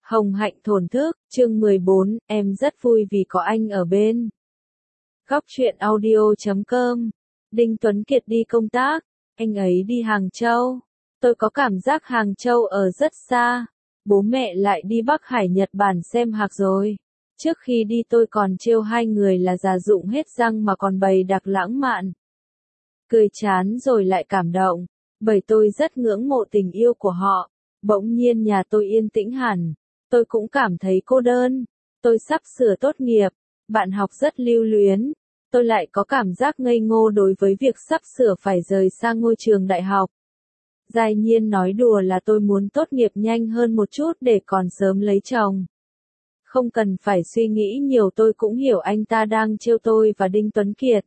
Hồng hạnh thổn thức, chương 14, em rất vui vì có anh ở bên. Góc truyện audio.com. Đinh Tuấn Kiệt đi công tác, anh ấy đi Hàng Châu. Tôi có cảm giác Hàng Châu ở rất xa. Bố mẹ lại đi Bắc Hải Nhật Bản xem hạc rồi. Trước khi đi tôi còn trêu hai người là già rụng hết răng mà còn bày đặc lãng mạn. Cười chán rồi lại cảm động, bởi tôi rất ngưỡng mộ tình yêu của họ. Bỗng nhiên nhà tôi yên tĩnh hẳn. Tôi cũng cảm thấy cô đơn. Tôi sắp sửa tốt nghiệp, bạn học rất lưu luyến. Tôi lại có cảm giác ngây ngô đối với việc sắp sửa phải rời xa ngôi trường đại học. Giai Nhiên nói đùa là tôi muốn tốt nghiệp nhanh hơn một chút để còn sớm lấy chồng. Không cần phải suy nghĩ nhiều, tôi cũng hiểu anh ta đang trêu tôi và Đinh Tuấn Kiệt.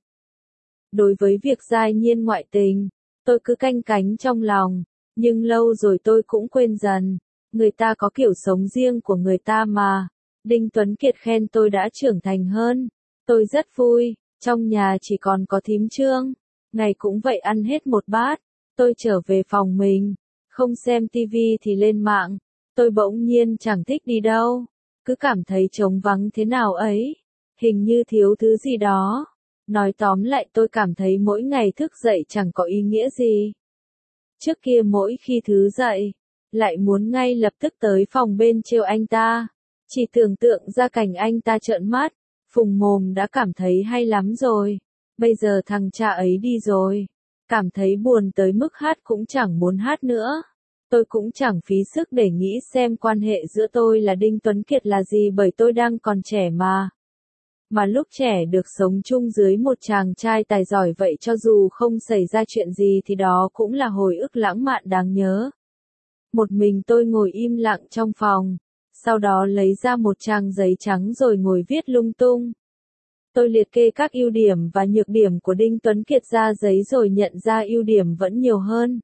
Đối với việc Giai Nhiên ngoại tình, tôi cứ canh cánh trong lòng, nhưng lâu rồi tôi cũng quên dần. Người ta có kiểu sống riêng của người ta mà. Đinh Tuấn Kiệt khen tôi đã trưởng thành hơn. Tôi rất vui, trong nhà chỉ còn có thím Trương. Ngày cũng vậy ăn hết một bát. Tôi trở về phòng mình, không xem tivi thì lên mạng. Tôi bỗng nhiên chẳng thích đi đâu. Cứ cảm thấy trống vắng thế nào ấy. Hình như thiếu thứ gì đó. Nói tóm lại tôi cảm thấy mỗi ngày thức dậy chẳng có ý nghĩa gì. Trước kia mỗi khi thức dậy, lại muốn ngay lập tức tới phòng bên trêu anh ta. Chỉ tưởng tượng ra cảnh anh ta trợn mắt, phùng mồm đã cảm thấy hay lắm rồi. Bây giờ thằng cha ấy đi rồi, cảm thấy buồn tới mức hát cũng chẳng muốn hát nữa. Tôi cũng chẳng phí sức để nghĩ xem quan hệ giữa tôi là Đinh Tuấn Kiệt là gì, bởi tôi đang còn trẻ mà. Mà lúc trẻ được sống chung dưới một chàng trai tài giỏi vậy, cho dù không xảy ra chuyện gì thì đó cũng là hồi ức lãng mạn đáng nhớ. Một mình tôi ngồi im lặng trong phòng, sau đó lấy ra một trang giấy trắng rồi ngồi viết lung tung. Tôi liệt kê các ưu điểm và nhược điểm của Đinh Tuấn Kiệt ra giấy rồi nhận ra ưu điểm vẫn nhiều hơn.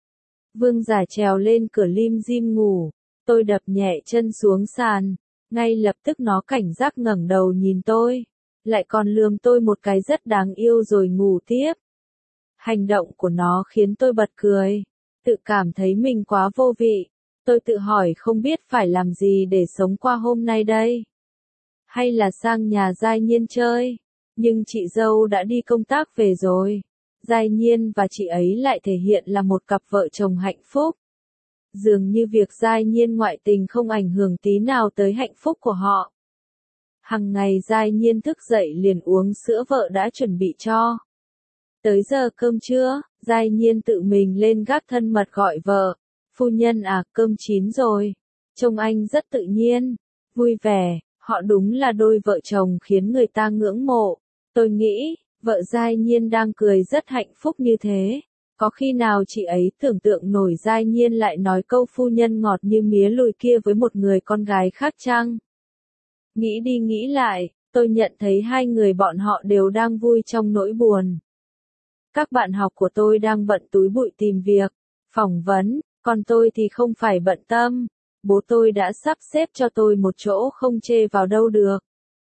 Vương Giả trèo lên cửa lim dim ngủ, tôi đập nhẹ chân xuống sàn, ngay lập tức nó cảnh giác ngẩng đầu nhìn tôi, lại còn lườm tôi một cái rất đáng yêu rồi ngủ tiếp. Hành động của nó khiến tôi bật cười, tự cảm thấy mình quá vô vị. Tôi tự hỏi không biết phải làm gì để sống qua hôm nay đây. Hay là sang nhà Giai Nhiên chơi, nhưng chị dâu đã đi công tác về rồi. Giai Nhiên và chị ấy lại thể hiện là một cặp vợ chồng hạnh phúc. Dường như việc Giai Nhiên ngoại tình không ảnh hưởng tí nào tới hạnh phúc của họ. Hằng ngày Giai Nhiên thức dậy liền uống sữa vợ đã chuẩn bị cho. Tới giờ cơm trưa, Giai Nhiên tự mình lên gác thân mật gọi vợ. Phu nhân à, cơm chín rồi. Trông anh rất tự nhiên, vui vẻ, họ đúng là đôi vợ chồng khiến người ta ngưỡng mộ. Tôi nghĩ, vợ Giai Nhiên đang cười rất hạnh phúc như thế. Có khi nào chị ấy tưởng tượng nổi Giai Nhiên lại nói câu phu nhân ngọt như mía lùi kia với một người con gái khác chăng? Nghĩ đi nghĩ lại, tôi nhận thấy hai người bọn họ đều đang vui trong nỗi buồn. Các bạn học của tôi đang bận túi bụi tìm việc, phỏng vấn, còn tôi thì không phải bận tâm. Bố tôi đã sắp xếp cho tôi một chỗ không chê vào đâu được.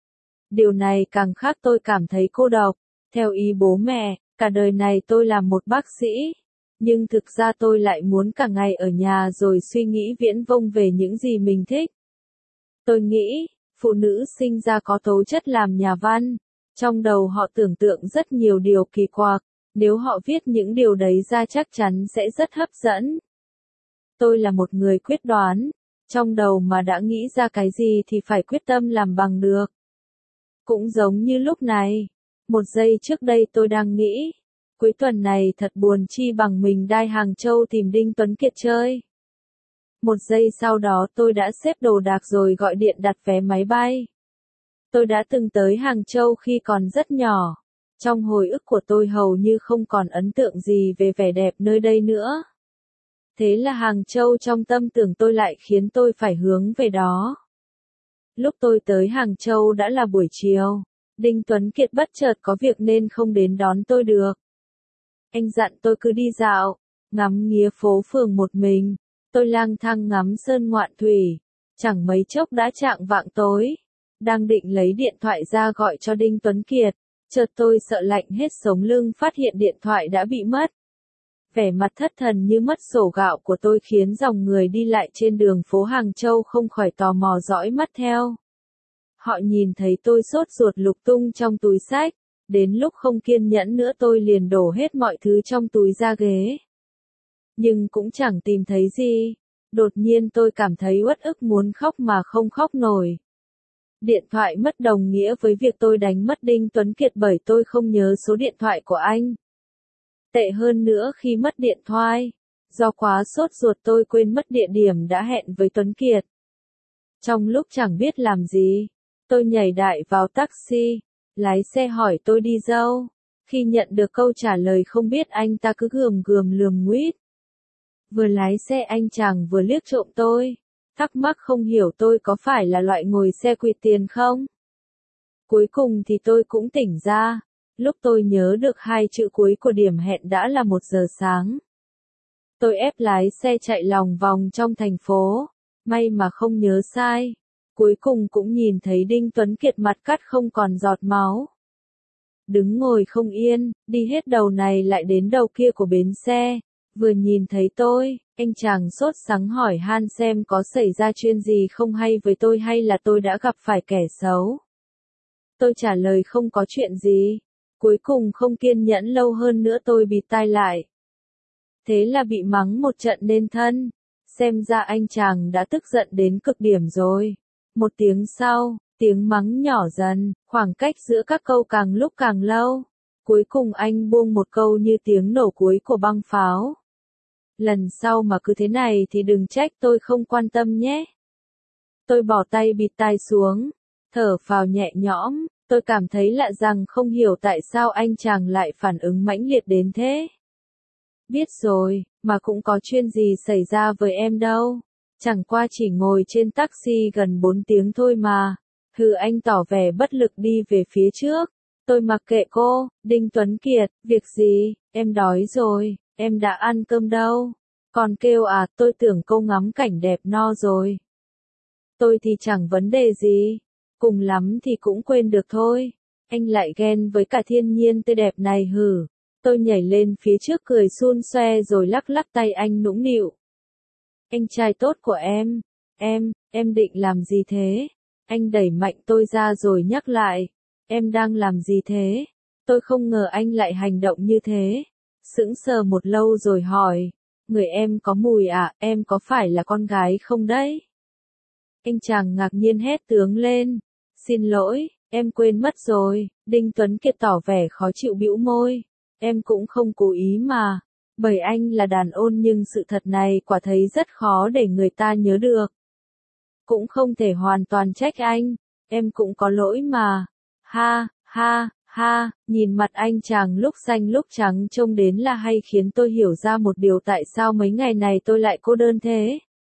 Điều này càng khác tôi cảm thấy cô độc. Theo ý bố mẹ, cả đời này tôi làm một bác sĩ. Nhưng thực ra tôi lại muốn cả ngày ở nhà rồi suy nghĩ viễn vông về những gì mình thích. Tôi nghĩ, phụ nữ sinh ra có tố chất làm nhà văn. Trong đầu họ tưởng tượng rất nhiều điều kỳ quặc. Nếu họ viết những điều đấy ra chắc chắn sẽ rất hấp dẫn. Tôi là một người quyết đoán. Trong đầu mà đã nghĩ ra cái gì thì phải quyết tâm làm bằng được. Cũng giống như lúc này. Một giây trước đây tôi đang nghĩ, cuối tuần này thật buồn, chi bằng mình đai Hàng Châu tìm Đinh Tuấn Kiệt chơi. Một giây sau đó tôi đã xếp đồ đạc rồi gọi điện đặt vé máy bay. Tôi đã từng tới Hàng Châu khi còn rất nhỏ. Trong hồi ức của tôi hầu như không còn ấn tượng gì về vẻ đẹp nơi đây nữa. Thế là Hàng Châu trong tâm tưởng tôi lại khiến tôi phải hướng về đó. Lúc tôi tới Hàng Châu đã là buổi chiều. Đinh Tuấn Kiệt bất chợt có việc nên không đến đón tôi được. Anh dặn tôi cứ đi dạo, ngắm nghía phố phường một mình. Tôi lang thang ngắm sơn ngoạn thủy. Chẳng mấy chốc đã chạng vạng tối. Đang định lấy điện thoại ra gọi cho Đinh Tuấn Kiệt. Chợt tôi sợ lạnh hết sống lưng phát hiện điện thoại đã bị mất. Vẻ mặt thất thần như mất sổ gạo của tôi khiến dòng người đi lại trên đường phố Hàng Châu không khỏi tò mò dõi mắt theo. Họ nhìn thấy tôi sốt ruột lục tung trong túi xách, đến lúc không kiên nhẫn nữa tôi liền đổ hết mọi thứ trong túi ra ghế. Nhưng cũng chẳng tìm thấy gì. Đột nhiên tôi cảm thấy uất ức muốn khóc mà không khóc nổi. Điện thoại mất đồng nghĩa với việc tôi đánh mất Đinh Tuấn Kiệt bởi tôi không nhớ số điện thoại của anh. Tệ hơn nữa khi mất điện thoại, do quá sốt ruột tôi quên mất địa điểm đã hẹn với Tuấn Kiệt. Trong lúc chẳng biết làm gì, tôi nhảy đại vào taxi, lái xe hỏi tôi đi đâu. Khi nhận được câu trả lời không biết anh ta cứ gườm gườm lườm nguýt. Vừa lái xe anh chàng vừa liếc trộm tôi, thắc mắc không hiểu tôi có phải là loại ngồi xe quỵt tiền không. Cuối cùng thì tôi cũng tỉnh ra, lúc tôi nhớ được hai chữ cuối của điểm hẹn đã là 1 giờ sáng. Tôi ép lái xe chạy lòng vòng trong thành phố, may mà không nhớ sai. Cuối cùng cũng nhìn thấy Đinh Tuấn Kiệt mặt cắt không còn giọt máu. Đứng ngồi không yên, đi hết đầu này lại đến đầu kia của bến xe. Vừa nhìn thấy tôi, anh chàng sốt sắng hỏi han xem có xảy ra chuyện gì không hay với tôi hay là tôi đã gặp phải kẻ xấu. Tôi trả lời không có chuyện gì. Cuối cùng không kiên nhẫn lâu hơn nữa tôi bịt tai lại. Thế là bị mắng một trận nên thân. Xem ra anh chàng đã tức giận đến cực điểm rồi. 1 tiếng sau, tiếng mắng nhỏ dần, khoảng cách giữa các câu càng lúc càng lâu. Cuối cùng anh buông một câu như tiếng nổ cuối của băng pháo. Lần sau mà cứ thế này thì đừng trách tôi không quan tâm nhé. Tôi bỏ tay bịt tai xuống, thở phào nhẹ nhõm, tôi cảm thấy lạ rằng không hiểu tại sao anh chàng lại phản ứng mãnh liệt đến thế. Biết rồi, mà cũng có chuyện gì xảy ra với em đâu. Chẳng qua chỉ ngồi trên taxi gần 4 tiếng thôi mà. Anh tỏ vẻ bất lực đi về phía trước. Tôi mặc kệ cô, Đinh Tuấn Kiệt, việc gì, em đói rồi, em đã ăn cơm đâu. Còn kêu à, tôi tưởng cô ngắm cảnh đẹp no rồi. Tôi thì chẳng vấn đề gì, cùng lắm thì cũng quên được thôi. Anh lại ghen với cả thiên nhiên tươi đẹp này hử. Tôi nhảy lên phía trước cười xun xoe rồi lắc lắc tay anh nũng nịu. Anh trai tốt của em định làm gì thế? Anh đẩy mạnh tôi ra rồi nhắc lại. Em đang làm gì thế? Tôi không ngờ anh lại hành động như thế. Sững sờ một lâu rồi hỏi. Người em có mùi à, em có phải là con gái không đấy? Anh chàng ngạc nhiên hét tướng lên. Xin lỗi, em quên mất rồi. Đinh Tuấn Kiệt tỏ vẻ khó chịu bĩu môi. Em cũng không cố ý mà. Bởi anh là đàn ôn nhưng sự thật này quả thấy rất khó để người ta nhớ được. Cũng không thể hoàn toàn trách anh. Em cũng có lỗi mà. Ha, ha, ha, nhìn mặt anh chàng lúc xanh lúc trắng trông đến là hay khiến tôi hiểu ra một điều tại sao mấy ngày này tôi lại cô đơn thế.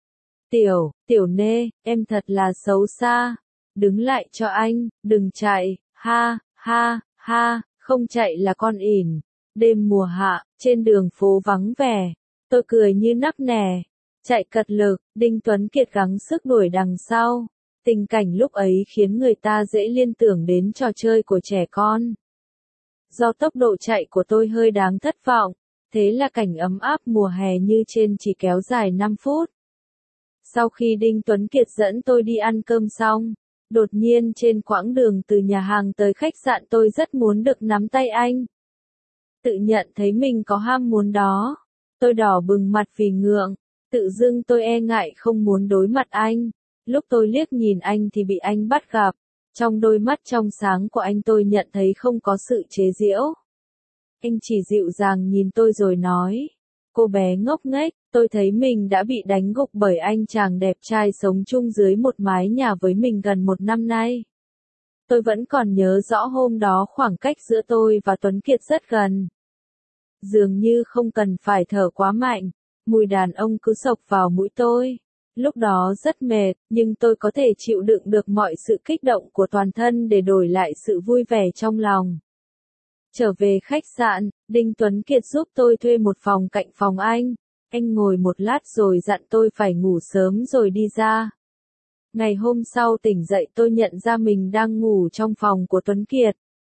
Tiểu nê, em thật là xấu xa. Đứng lại cho anh, đừng chạy, ha, ha, ha, không chạy là con ỉn. Đêm mùa hạ, trên đường phố vắng vẻ, tôi cười như nắc nẻ. Chạy cật lực, Đinh Tuấn Kiệt gắng sức đuổi đằng sau. Tình cảnh lúc ấy khiến người ta dễ liên tưởng đến trò chơi của trẻ con. Do tốc độ chạy của tôi hơi đáng thất vọng, thế là cảnh ấm áp mùa hè như trên chỉ kéo dài 5 phút. Sau khi Đinh Tuấn Kiệt dẫn tôi đi ăn cơm xong, đột nhiên trên quãng đường từ nhà hàng tới khách sạn tôi rất muốn được nắm tay anh. Tự nhận thấy mình có ham muốn đó. Tôi đỏ bừng mặt vì ngượng, tự dưng tôi e ngại không muốn đối mặt anh. Lúc tôi liếc nhìn anh thì bị anh bắt gặp. Trong đôi mắt trong sáng của anh tôi nhận thấy không có sự chế giễu. Anh chỉ dịu dàng nhìn tôi rồi nói. Cô bé ngốc nghếch, tôi thấy mình đã bị đánh gục bởi anh chàng đẹp trai sống chung dưới một mái nhà với mình gần 1 năm nay. Tôi vẫn còn nhớ rõ hôm đó khoảng cách giữa tôi và Tuấn Kiệt rất gần. Dường như không cần phải thở quá mạnh, mùi đàn ông cứ xộc vào mũi tôi. Lúc đó rất mệt, nhưng tôi có thể chịu đựng được mọi sự kích động của toàn thân để đổi lại sự vui vẻ trong lòng. Trở về khách sạn, Đinh Tuấn Kiệt giúp tôi thuê một phòng cạnh phòng anh. Anh ngồi một lát rồi dặn tôi phải ngủ sớm rồi đi ra. Ngày hôm sau tỉnh dậy tôi nhận ra mình đang ngủ trong phòng của Tuấn Kiệt.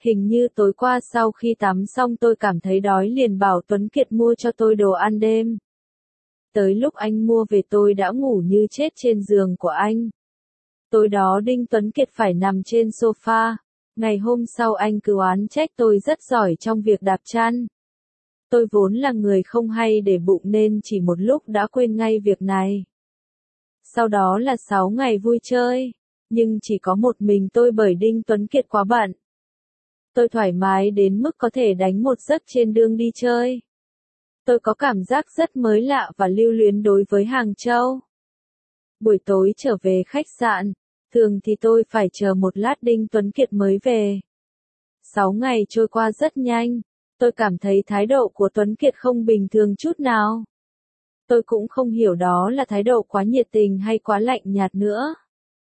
Hình như tối qua sau khi tắm xong tôi cảm thấy đói liền bảo Tuấn Kiệt mua cho tôi đồ ăn đêm. Tới lúc anh mua về tôi đã ngủ như chết trên giường của anh. Tối đó Đinh Tuấn Kiệt phải nằm trên sofa. Ngày hôm sau anh cứ oán trách tôi rất giỏi trong việc đạp chăn. Tôi vốn là người không hay để bụng nên chỉ một lúc đã quên ngay việc này. Sau đó là 6 ngày vui chơi, nhưng chỉ có một mình tôi bởi Đinh Tuấn Kiệt quá bận. Tôi thoải mái đến mức có thể đánh một giấc trên đường đi chơi. Tôi có cảm giác rất mới lạ và lưu luyến đối với Hàng Châu. Buổi tối trở về khách sạn, thường thì tôi phải chờ một lát Đinh Tuấn Kiệt mới về. 6 ngày trôi qua rất nhanh, tôi cảm thấy thái độ của Tuấn Kiệt không bình thường chút nào. Tôi cũng không hiểu đó là thái độ quá nhiệt tình hay quá lạnh nhạt nữa.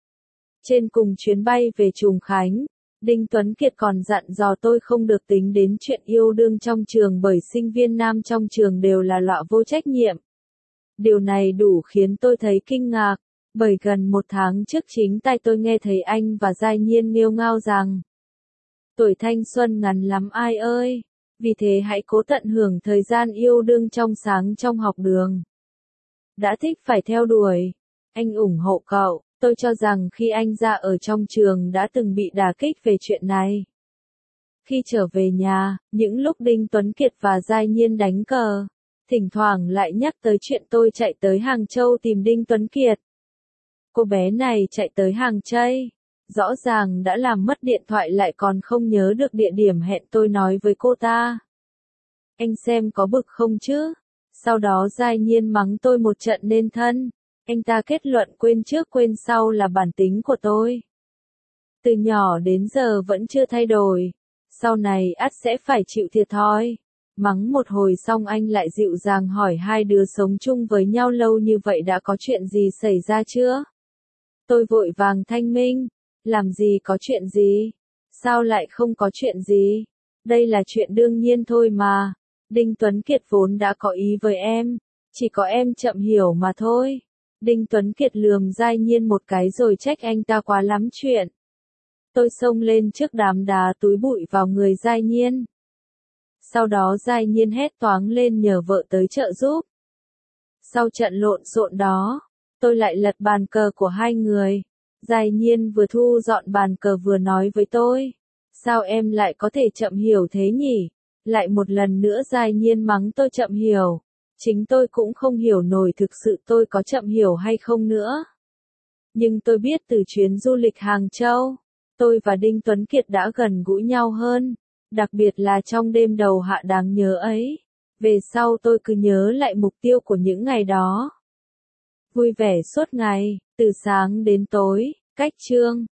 Trên cùng chuyến bay về Trùng Khánh, Đinh Tuấn Kiệt còn dặn dò tôi không được tính đến chuyện yêu đương trong trường bởi sinh viên nam trong trường đều là loại vô trách nhiệm. Điều này đủ khiến tôi thấy kinh ngạc, bởi gần một tháng trước chính tai tôi nghe thấy anh và Giai Nhiên nghêu ngao rằng tuổi thanh xuân ngắn lắm ai ơi, vì thế hãy cố tận hưởng thời gian yêu đương trong sáng trong học đường. Đã thích phải theo đuổi, anh ủng hộ cậu. Tôi cho rằng khi anh ra ở trong trường đã từng bị đả kích về chuyện này. Khi trở về nhà, những lúc Đinh Tuấn Kiệt và Giai Nhiên đánh cờ, thỉnh thoảng lại nhắc tới chuyện tôi chạy tới Hàng Châu tìm Đinh Tuấn Kiệt. Cô bé này chạy tới Hàng Châu, rõ ràng đã làm mất điện thoại lại còn không nhớ được địa điểm hẹn tôi nói với cô ta. Anh xem có bực không chứ? Sau đó Giai Nhiên mắng tôi một trận nên thân. Anh ta kết luận quên trước quên sau là bản tính của tôi. Từ nhỏ đến giờ vẫn chưa thay đổi. Sau này ắt sẽ phải chịu thiệt thòi. Mắng một hồi xong anh lại dịu dàng hỏi hai đứa sống chung với nhau lâu như vậy đã có chuyện gì xảy ra chưa? Tôi vội vàng thanh minh. Làm gì có chuyện gì? Sao lại không có chuyện gì? Đây là chuyện đương nhiên thôi mà. Đinh Tuấn Kiệt vốn đã có ý với em. Chỉ có em chậm hiểu mà thôi. Đinh Tuấn Kiệt lườm Giai Nhiên một cái rồi trách anh ta quá lắm chuyện. Tôi xông lên trước đám đá túi bụi vào người Giai Nhiên. Sau đó Giai Nhiên hét toáng lên nhờ vợ tới trợ giúp. Sau trận lộn xộn đó, tôi lại lật bàn cờ của hai người. Giai Nhiên vừa thu dọn bàn cờ vừa nói với tôi. Sao em lại có thể chậm hiểu thế nhỉ? Lại một lần nữa Giai Nhiên mắng tôi chậm hiểu. Chính tôi cũng không hiểu nổi thực sự tôi có chậm hiểu hay không nữa. Nhưng tôi biết từ chuyến du lịch Hàng Châu, tôi và Đinh Tuấn Kiệt đã gần gũi nhau hơn, đặc biệt là trong đêm đầu hạ đáng nhớ ấy. Về sau tôi cứ nhớ lại mục tiêu của những ngày đó. Vui vẻ suốt ngày, từ sáng đến tối, cách chương.